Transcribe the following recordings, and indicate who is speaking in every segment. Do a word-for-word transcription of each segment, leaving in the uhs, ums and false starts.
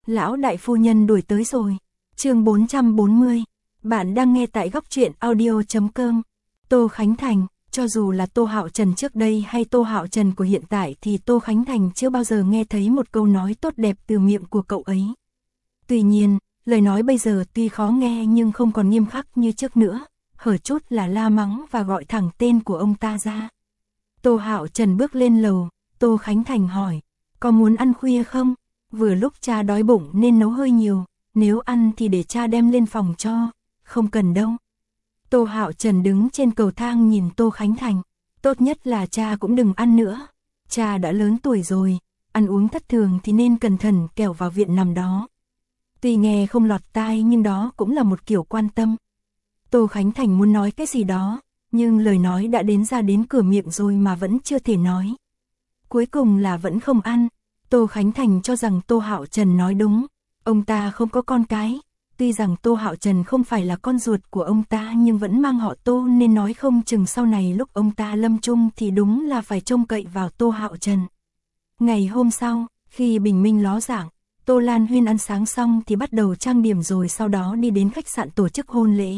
Speaker 1: Lão đại phu nhân đuổi tới rồi. Chương bốn trăm bốn mươi. Bạn đang nghe tại góc truyện audio chấm com. Tô Khánh Thành, cho dù là Tô Hạo Trần trước đây hay Tô Hạo Trần của hiện tại thì Tô Khánh Thành chưa bao giờ nghe thấy một câu nói tốt đẹp từ miệng của cậu ấy. Tuy nhiên, lời nói bây giờ tuy khó nghe nhưng không còn nghiêm khắc như trước nữa, hở chút là la mắng và gọi thẳng tên của ông ta ra. Tô Hạo Trần bước lên lầu, Tô Khánh Thành hỏi, có muốn ăn khuya không? Vừa lúc cha đói bụng nên nấu hơi nhiều, nếu ăn thì để cha đem lên phòng cho, không cần đâu. Tô Hạo Trần đứng trên cầu thang nhìn Tô Khánh Thành, tốt nhất là cha cũng đừng ăn nữa, cha đã lớn tuổi rồi, ăn uống thất thường thì nên cẩn thận kẻo vào viện nằm đó. Tuy nghe không lọt tai nhưng đó cũng là một kiểu quan tâm. Tô Khánh Thành muốn nói cái gì đó, nhưng lời nói đã đến ra đến cửa miệng rồi mà vẫn chưa thể nói. Cuối cùng là vẫn không ăn. Tô Khánh Thành cho rằng Tô Hạo Trần nói đúng, ông ta không có con cái. Tuy rằng Tô Hạo Trần không phải là con ruột của ông ta nhưng vẫn mang họ Tô nên nói không chừng sau này lúc ông ta lâm chung thì đúng là phải trông cậy vào Tô Hạo Trần. Ngày hôm sau, khi bình minh ló dạng, Tô Lan Huyên ăn sáng xong thì bắt đầu trang điểm rồi sau đó đi đến khách sạn tổ chức hôn lễ.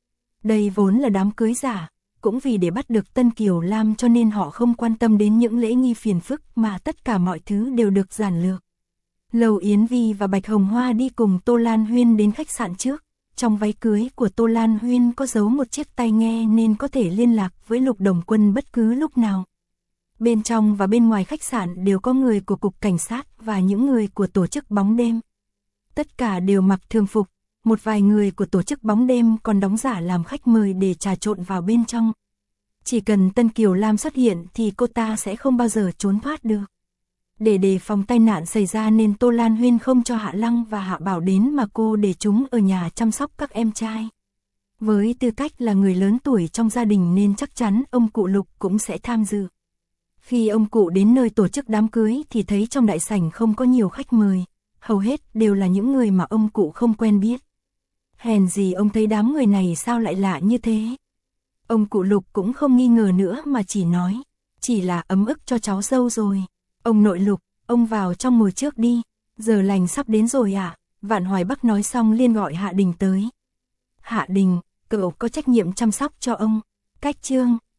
Speaker 1: Đây vốn là đám cưới giả, cũng vì để bắt được Tân Kiều Lam cho nên họ không quan tâm đến những lễ nghi phiền phức mà tất cả mọi thứ đều được giản lược. Lầu Yến Vi và Bạch Hồng Hoa đi cùng Tô Lan Huyên đến khách sạn trước. Trong váy cưới của Tô Lan Huyên có giấu một chiếc tai nghe nên có thể liên lạc với Lục Đồng Quân bất cứ lúc nào. Bên trong và bên ngoài khách sạn đều có người của cục cảnh sát và những người của tổ chức bóng đêm. Tất cả đều mặc thường phục, một vài người của tổ chức bóng đêm còn đóng giả làm khách mời để trà trộn vào bên trong. Chỉ cần Tân Kiều Lam xuất hiện thì cô ta sẽ không bao giờ trốn thoát được. Để đề phòng tai nạn xảy ra nên Tô Lan Huyên không cho Hạ Lăng và Hạ Bảo đến mà cô để chúng ở nhà chăm sóc các em trai. Với tư cách là người lớn tuổi trong gia đình nên chắc chắn ông cụ Lục cũng sẽ tham dự. Khi ông cụ đến nơi tổ chức đám cưới thì thấy trong đại sảnh không có nhiều khách mời, hầu hết đều là những người mà ông cụ không quen biết. Hèn gì ông thấy đám người này sao lại lạ như thế. Ông cụ Lục cũng không nghi ngờ nữa mà chỉ nói, chỉ là ấm ức cho cháu dâu rồi. Ông nội Lục, ông vào trong ngồi trước đi, giờ lành sắp đến rồi ạ. À? Vạn Hoài Bắc nói xong liền gọi Hạ Đình tới. Hạ Đình, cậu có trách nhiệm chăm sóc cho ông. Cách chương,